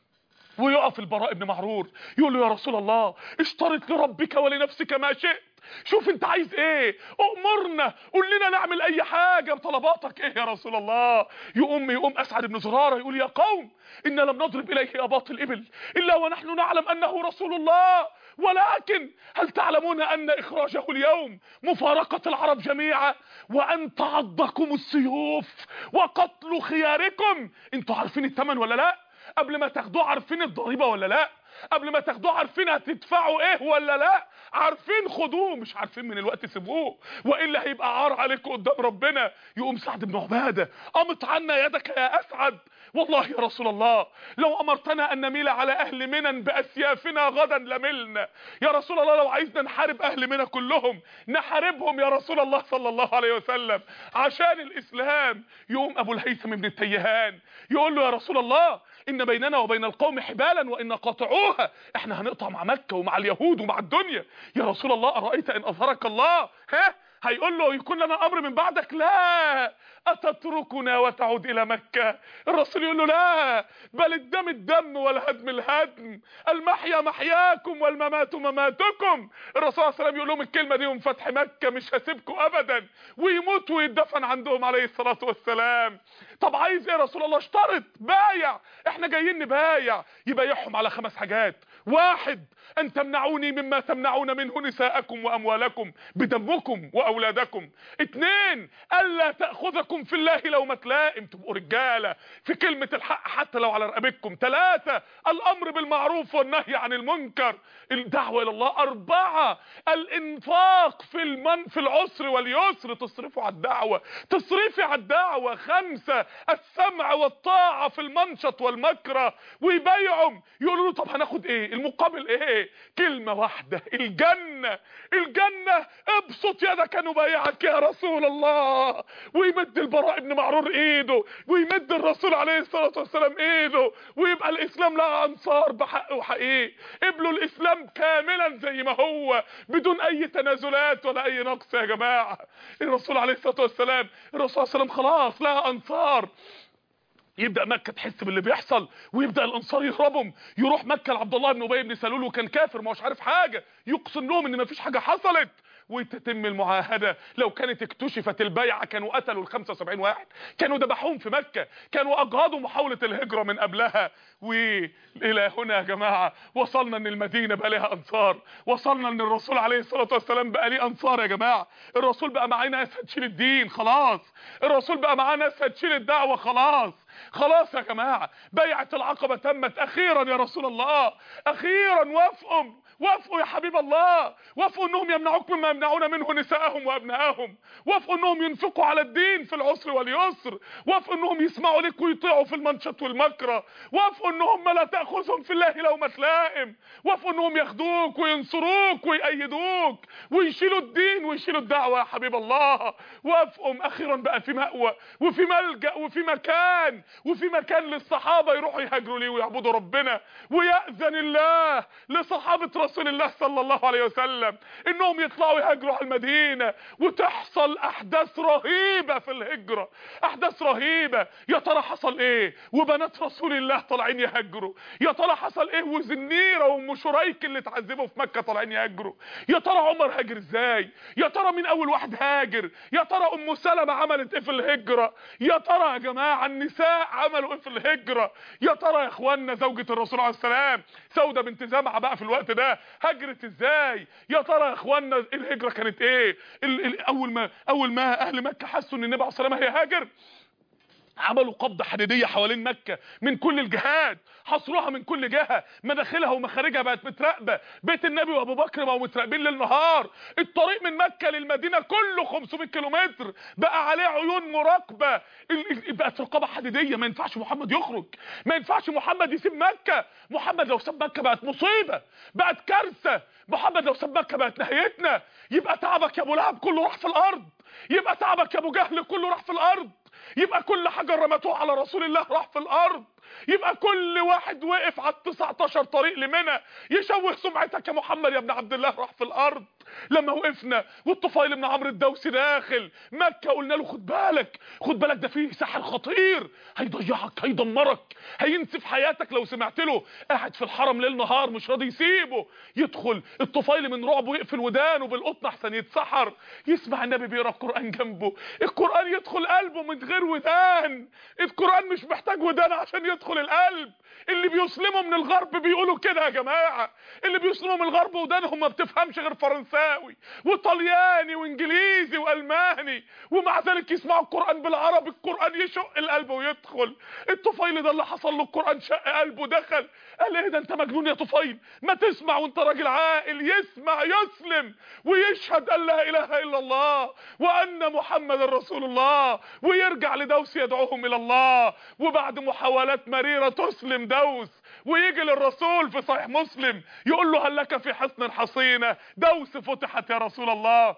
ويقف البراء بن معرور يقول له يا رسول الله اشترط لربك ولنفسك ما شئت، شوف انت عايز ايه، امرنا، قول لنا نعمل اي حاجه، طلباتك ايه يا رسول الله؟ يقوم يقوم اسعد بن زراره يقول يا قوم ان لم نضرب اليه اباط الابل الا ونحن نعلم انه رسول الله، ولكن هل تعلمون ان اخراجه اليوم مفارقه العرب جميعا وان تعضكم السيوف وقتل خياركم؟ انتوا عارفين الثمن ولا لا؟ قبل ما تاخدوه عارفين الضريبه ولا لا؟ قبل ما تاخدوه عارفين هتدفعوا ايه ولا لا؟ عارفين خدوه، مش عارفين من الوقت سيبوه، والا هيبقى عار عليكم قدام ربنا. يقوم سعد بن عباده قامت عنا يدك يا اسعد، والله يا رسول الله لو امرتنا ان نميل على اهل منى باسيافنا غدا لملنا. يا رسول الله لو عايزنا نحارب اهل منى كلهم نحاربهم يا رسول الله صلى الله عليه وسلم عشان الاسلام. يقوم ابو الهيثم بن التيهان يقول له يا رسول الله ان بيننا وبين القوم حبالا وان قاطعوها، احنا هنقطع مع مكة ومع اليهود ومع الدنيا. يا رسول الله ارايت ان اظهرك الله؟ ها هيقول له يكون لنا امر من بعدك؟ لا، اتتركنا وتعود الى مكة؟ الرسول يقول له لا، بل الدم الدم والهدم الهدم، المحيا محياكم والممات مماتكم. الرسول صلى الله عليه وسلم يقول لهم الكلمه دي يوم فتح مكة، مش هسيبكم ابدا، ويموت ويدفن عندهم عليه الصلاه والسلام. طب عايز ايه يا رسول الله؟ اشترط، بايع، احنا جايين نبايع. يبايعهم على خمس حاجات: واحد ان تمنعوني مما تمنعون منه نساءكم واموالكم بدمكم واولادكم. اتنين الا تاخذكم في الله لومة لائم، تبقوا رجاله في كلمه الحق حتى لو على رقبتكم. ثلاثه الامر بالمعروف والنهي عن المنكر، الدعوه الى الله. اربعه الانفاق في المن في العسر واليسر، تصرفوا على الدعوه، تصرفي على الدعوه. خمسه السمع والطاعه في المنشط والمكره. ويبايعهم يقولوا له طب هناخد ايه المقابل؟ ايه؟ كلمه واحده: الجنه. الجنه، ابسط يدك نبايعك يا رسول الله. ويمد البراء بن معرور ايده، ويمد الرسول عليه الصلاه والسلام ايده، ويبقى الاسلام له انصار بحق وحقيقي. قبلوا الاسلام كاملا زي ما هو بدون اي تنازلات ولا اي نقص. يا جماعه الرسول عليه الصلاه والسلام الرسول صلى الله عليه وسلم خلاص لها انصار. يبدا مكه تحس باللي بيحصل، ويبدا الانصار يهربهم، يروح مكه لعبد الله بن ابي بن سلول وكان كافر ما هوش عارف حاجه، يقسم لهم ان مفيش حاجه حصلت، وتتم المعاهده. لو كانت اكتشفت البيعه كانوا قتلوا ال خمسة وسبعين واحد، كانوا ذبحوهم في مكه، كانوا اجهضوا محاوله الهجره من قبلها. والى هنا يا جماعه وصلنا ان المدينه بقى لها انصار، وصلنا ان الرسول عليه الصلاه والسلام بقى ليه انصار يا جماعه. الرسول بقى معاه ناس هتشيل الدين خلاص، الرسول بقى معاه ناس هتشيل الدعوه خلاص. خلاص يا جماعه بيعه العقبه تمت اخيرا يا رسول الله، اخيرا وافقوا وافقوا يا حبيب الله، وافقوا انهم يمنعوك مما يمنعون منه نساءهم وابنائهم، وافقوا انهم ينفقوا على الدين في العسر واليسر، وافقوا انهم يسمعوا لك ويطيعوا في المنشط والمكره، وافقوا انهم لا تاخذهم في الله لومة لائم، وافقوا انهم ياخدوك وينصروك ويأيدوك ويشيلوا الدين ويشيلوا الدعوه يا حبيب الله. وافقوا اخيرا بقى في مأوى وفي ملجأ وفي مكان، وفي مكان للصحابه يروحوا يهاجروا ليه ويعبدوا ربنا. ويأذن الله لصحابه رسول الله صلى الله عليه وسلم انهم يطلعوا يهاجروا على المدينه، وتحصل احداث رهيبه في الهجره، احداث رهيبه. يا ترى حصل ايه وبنات رسول الله طالعين يهاجروا؟ يا ترى حصل ايه وزنيره وام شريك اللي اتعذبوا في مكه طالعين يهاجروا؟ يا ترى عمر هاجر ازاي؟ يا ترى مين اول واحد هاجر؟ يا ترى ام سلمة عملت ايه في الهجره؟ يا ترى يا جماعه النساء عملوا ايه في الهجره؟ يا ترى يا اخوانا زوجة الرسول عليه السلام سودة بنت زمعة بقى في الوقت ده هجرت ازاي؟ يا ترى يا اخوانا الهجره كانت ايه؟ ال ال اول ما اول ما اهل مكه حسوا ان النبي عليه الصلاه والسلام هيهاجر، عملوا قبضة حديدية حوالين مكة من كل الجهات، حصروها من كل جهة، مداخلها ومخارجها بقت متراقبة، بيت النبي وابو بكر بقوا متراقبين ليل نهار، الطريق من مكة للمدينة كله خمسمائة كيلومتر بقى عليه عيون مراقبة، بقت رقابة حديدية، ما ينفعش محمد يخرج، ما ينفعش محمد يسيب مكة، محمد لو ساب مكة بقت مصيبة، بقت كارثة، محمد لو ساب مكة بقت نهايتنا. يبقى تعبك يا ابو لهب كله راح في الارض، يبقى تعبك يا ابو جهل كله راح في الارض، يبقى كل حاجة رمتوه على رسول الله راح في الارض، يبقى كل واحد وقف على التسعتاشر طريق لمنى يشوه سمعتك يا محمد يا ابن عبد الله راح في الارض. لما وقفنا والطفيل بن عمرو الدوسي داخل مكة قلنا له خد بالك خد بالك ده فيه ساحر خطير هيضيعك هيدمرك هينسف حياتك لو سمعت له، قاعد في الحرم ليل نهار مش راضي يسيبه. يدخل الطفيل من رعبه يقفل ودانه بالقطن احسن يتسحر، يسمع النبي بيقرا القرآن جنبه، القرآن يدخل قلبه من غير ودان، القرآن مش محتاج ودان عشان يدخل القلب. اللي بيسلموا من الغرب بيقولوا كده يا جماعة، اللي بيسلموا من الغرب ودانهم ما بتفهمش غير فرنساوي وطلياني وانجليزي والماني، ومع ذلك يسمعوا القرآن بالعربي، القرآن يشق القلب ويدخل. الطفيل ده اللي حصل له القرآن شق قلبه دخل، قال ايه ده انت مجنون يا طفيل، ما تسمع وانت راجل عاقل، يسمع يسلم ويشهد ان لا اله الا الله وان محمد رسول الله، ويرجع لدوس يدعوهم الى الله. وبعد محاولات مريرة تسلم دوس ويجي للرسول في صحيح مسلم يقول له هل لك في حصن حصينة؟ دوس فتحت يا رسول الله.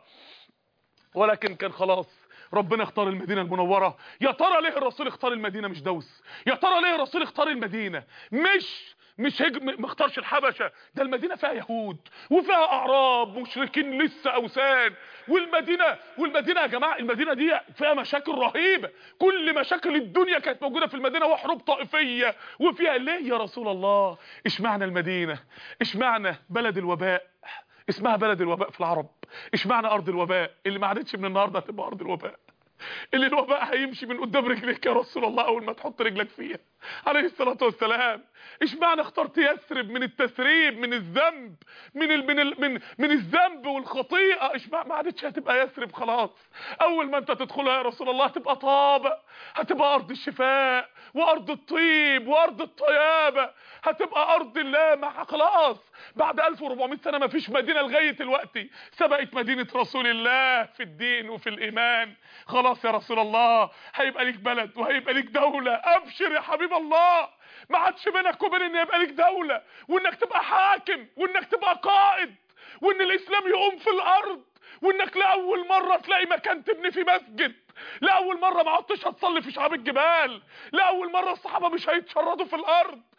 ولكن كان خلاص ربنا اختار المدينة المنورة. يا ترى ليه الرسول اختار المدينة مش دوس؟ يا ترى ليه الرسول اختار المدينة مش مش هج... ما اختارش الحبشة؟ ده المدينة فيها يهود وفيها اعراب مشركين لسه اوثان، والمدينة والمدينة يا جماعة المدينة دي فيها مشاكل رهيبة، كل مشاكل الدنيا كانت موجودة في المدينة وحروب طائفية وفيها. ليه يا رسول الله اشمعنى المدينة؟ اشمعنى بلد الوباء اسمها بلد الوباء في العرب؟ اشمعنى ارض الوباء اللي ما عادتش من النهارده هتبقى ارض الوباء، اللي الوباء هيمشي من قدام رجليك يا رسول الله اول ما تحط رجلك فيها عليه الصلاه والسلام؟ اشمعنى اخترت يثرب من التثريب من الذنب من ال من ال من من الذنب والخطيئه؟ اشمعنى ما عادتش هتبقى يثرب خلاص؟ اول ما انت تدخلها يا رسول الله هتبقى طابة، هتبقى ارض الشفاء وارض الطيب وارض الطيابه، هتبقى ارض الله مع خلاص. بعد ألف وأربعمائة سنه ما فيش مدينه لغايه دلوقتي سبقت مدينه رسول الله في الدين وفي الايمان. خلاص يا رسول الله هيبقى ليك بلد وهيبقى ليك دوله، ابشر يا حبيب الله، ما عادش بينك وبين ان يبقى ليك دوله وانك تبقى حاكم وانك تبقى قائد وان الاسلام يقوم في الارض، وانك لاول مره تلاقي مكان تبني في مسجد، لاول مره ما عدتش هتصلي في شعاب الجبال، لاول مره الصحابه مش هيتشردوا في الارض،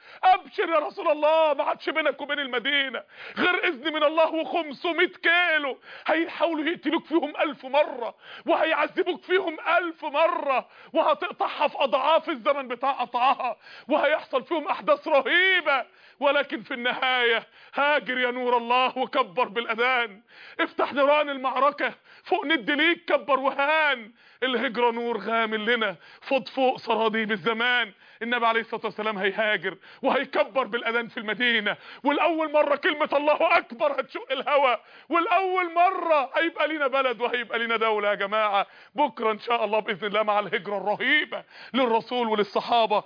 ابشر يا رسول الله، ما عادش بينك وبين المدينه غير اذن من الله وخمسمائة كيلو، هيحاولوا يقتلوك فيهم الف مره وهيعذبوك فيهم الف مره، وهتقطعها في اضعاف الزمن بتاع قطعها، وهيحصل فيهم احداث رهيبه، ولكن في النهايه هاجر يا نور الله وكبر بالاذان، افتح نيران المعركه فوق ند ليك كبر وهان، الهجره نور غامل لنا فوق فوق صراديب الزمان. النبي عليه الصلاه والسلام هيهاجر وهيكبر بالاذان في المدينه، والاول مره كلمه الله اكبر هتشق الهوى، والاول مره هيبقى لنا بلد وهيبقى لنا دوله يا جماعه بكره ان شاء الله باذن الله، مع الهجره الرهيبه للرسول وللصحابه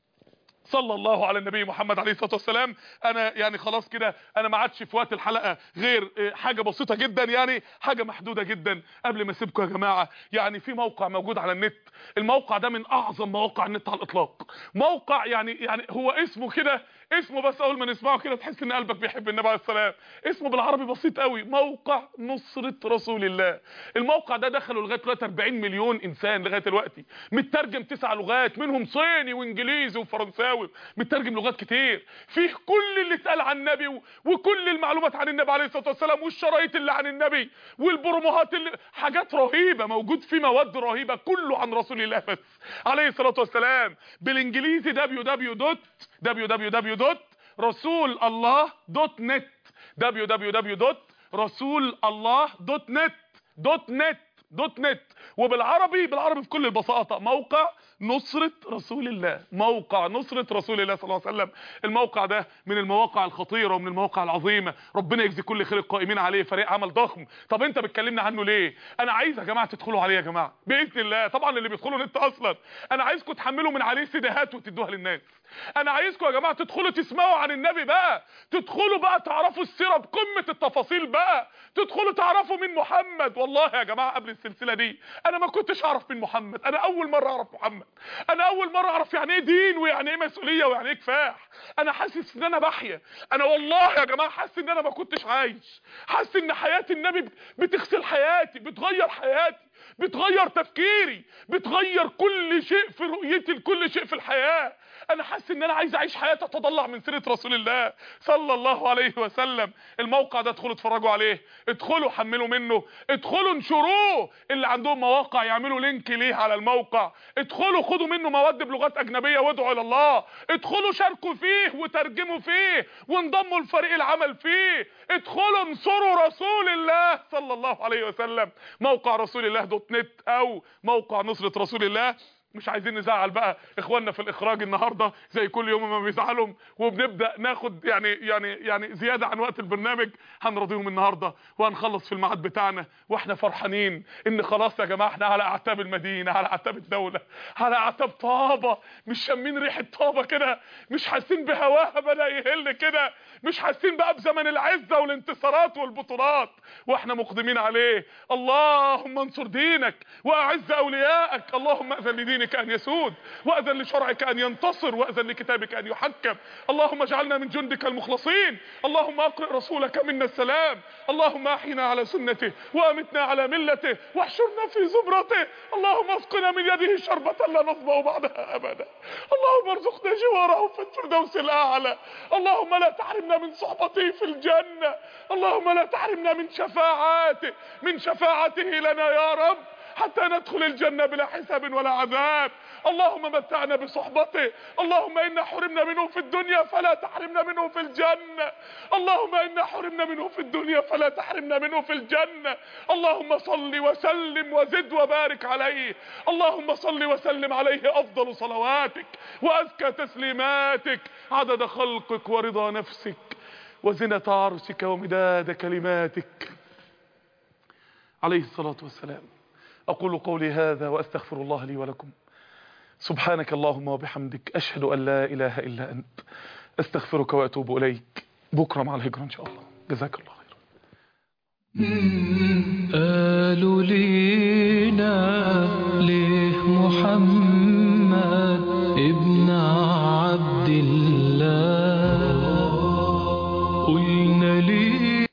صلى الله على النبي محمد عليه الصلاه والسلام. انا يعني خلاص كده، انا ما عادش في وقت الحلقه غير حاجه بسيطه جدا، يعني حاجه محدوده جدا قبل ما اسيبكم يا جماعه. يعني في موقع موجود على النت، الموقع ده من اعظم مواقع النت على الاطلاق، موقع يعني يعني هو اسمه كده، اسمه بس اول ما نسمعه كده تحس ان قلبك بيحب النبي عليه السلام. اسمه بالعربي بسيط قوي، موقع نصرة رسول الله. الموقع ده دخلوا لغايه دلوقتي أربعين مليون انسان لغايه دلوقتي، مترجم تسع لغات منهم صيني وانجليزي وفرنساوي، مترجم لغات كتير، فيه كل اللي اتقال عن النبي وكل المعلومات عن النبي عليه الصلاه والسلام، والشرايط اللي عن النبي والبروموهات اللي حاجات رهيبه، موجود فيه مواد رهيبه كله عن رسول الله بس عليه الصلاه والسلام. بالانجليزي دبليو دبليو دبليو دوت رسول الله دوت نت، دبليو دبليو دبليو دوت رسول الله دوت نت دوت نت دوت نت. وبالعربي بالعربي بكل البساطه موقع نصرة رسول الله، موقع نصرة رسول الله صلى الله عليه وسلم. الموقع ده من المواقع الخطيرة ومن المواقع العظيمة، ربنا يجزي كل خير القائمين عليه، فريق عمل ضخم. طب انت بتكلمنا عنه ليه؟ انا عايز يا جماعة تدخلوا عليه يا جماعة باذن الله، طبعا اللي بيدخلوا نت اصلا، انا عايزكم تحملوا من عليه سيديهات وتدوها للناس. انا عايزكم يا جماعة تدخلوا تسمعوا عن النبي بقى، تدخلوا بقى تعرفوا السيرة بقمة التفاصيل بقى، تدخلوا تعرفوا مين محمد. والله يا جماعة قبل السلسلة دي انا ما كنتش اعرف مين محمد، انا اول مرة اعرف محمد، انا اول مره اعرف يعني ايه دين ويعني ايه مسؤوليه ويعني ايه كفاح. انا حاسس ان انا بحيا، انا والله يا جماعه حاسس ان انا ما كنتش عايش، حاسس ان حياه النبي بتغسل حياتي، بتغير حياتي، بتغير تفكيري، بتغير كل شيء في رؤيتي لكل شيء في الحياه. انا حاسس ان انا عايز اعيش حياه اتطلع من سيره رسول الله صلى الله عليه وسلم. الموقع ده ادخلوا اتفرجوا عليه، ادخلوا حملوا منه، ادخلوا انشروه، اللي عندهم مواقع يعملوا لينك ليه على الموقع، ادخلوا خدوا منه مواد بلغات اجنبيه وادعوا الى الله، ادخلوا شاركوا فيه وترجموا فيه وانضموا لفريق العمل فيه، ادخلوا انصروا رسول الله صلى الله عليه وسلم. موقع رسول الله دوت نت او موقع نصرة رسول الله. مش عايزين نزعل بقى اخواننا في الاخراج النهارده زي كل يوم ما بيزعلهم، وبنبدا ناخد يعني يعني يعني زياده عن وقت البرنامج، هنرضيهم النهارده وهنخلص في الميعاد بتاعنا واحنا فرحانين ان خلاص يا جماعه احنا على اعتاب المدينه، على اعتاب الدوله، على اعتاب طابه، مش شامين ريحه طابه كده، مش حاسين بهواها بدا يهل كده، مش حاسين بقى بزمن العزه والانتصارات والبطولات، واحنا مقدمين عليه. اللهم انصر دينك واعز اوليائك، اللهم اذن لدينك أن يسود، وأذن لشرعك أن ينتصر، وأذن لكتابك أن يحكم. اللهم اجعلنا من جندك المخلصين، اللهم أقرئ رسولك منا السلام، اللهم أحينا على سنته وأمتنا على ملته واحشرنا في زمرته، اللهم اسقنا من يده شربة لا نظمأ بعدها أبدا، اللهم ارزقنا جواره في الفردوس الأعلى، اللهم لا تحرمنا من صحبته في الجنة، اللهم لا تحرمنا من شفاعاته من شفاعته لنا يا رب حتى ندخل الجنة بلا حساب ولا عذاب. اللهم متعنا بصحبته، اللهم إنا حرمنا منه في الدنيا فلا تحرمنا منه في الجنة، اللهم إنا حرمنا منه في الدنيا فلا تحرمنا منه في الجنة. اللهم صل وسلم وزد وبارك عليه، اللهم صل وسلم عليه أفضل صلواتك وأزكى تسليماتك، عدد خلقك ورضا نفسك وزنة عرشك ومداد كلماتك عليه الصلاة والسلام. أقول قولي هذا وأستغفر الله لي ولكم. سبحانك اللهم وبحمدك، أشهد أن لا إله إلا أنت، أستغفرك وأتوب إليك. بكرة مع الهجرة إن شاء الله. جزاك الله خير. قالوا لينا ليه محمد ابن عبد الله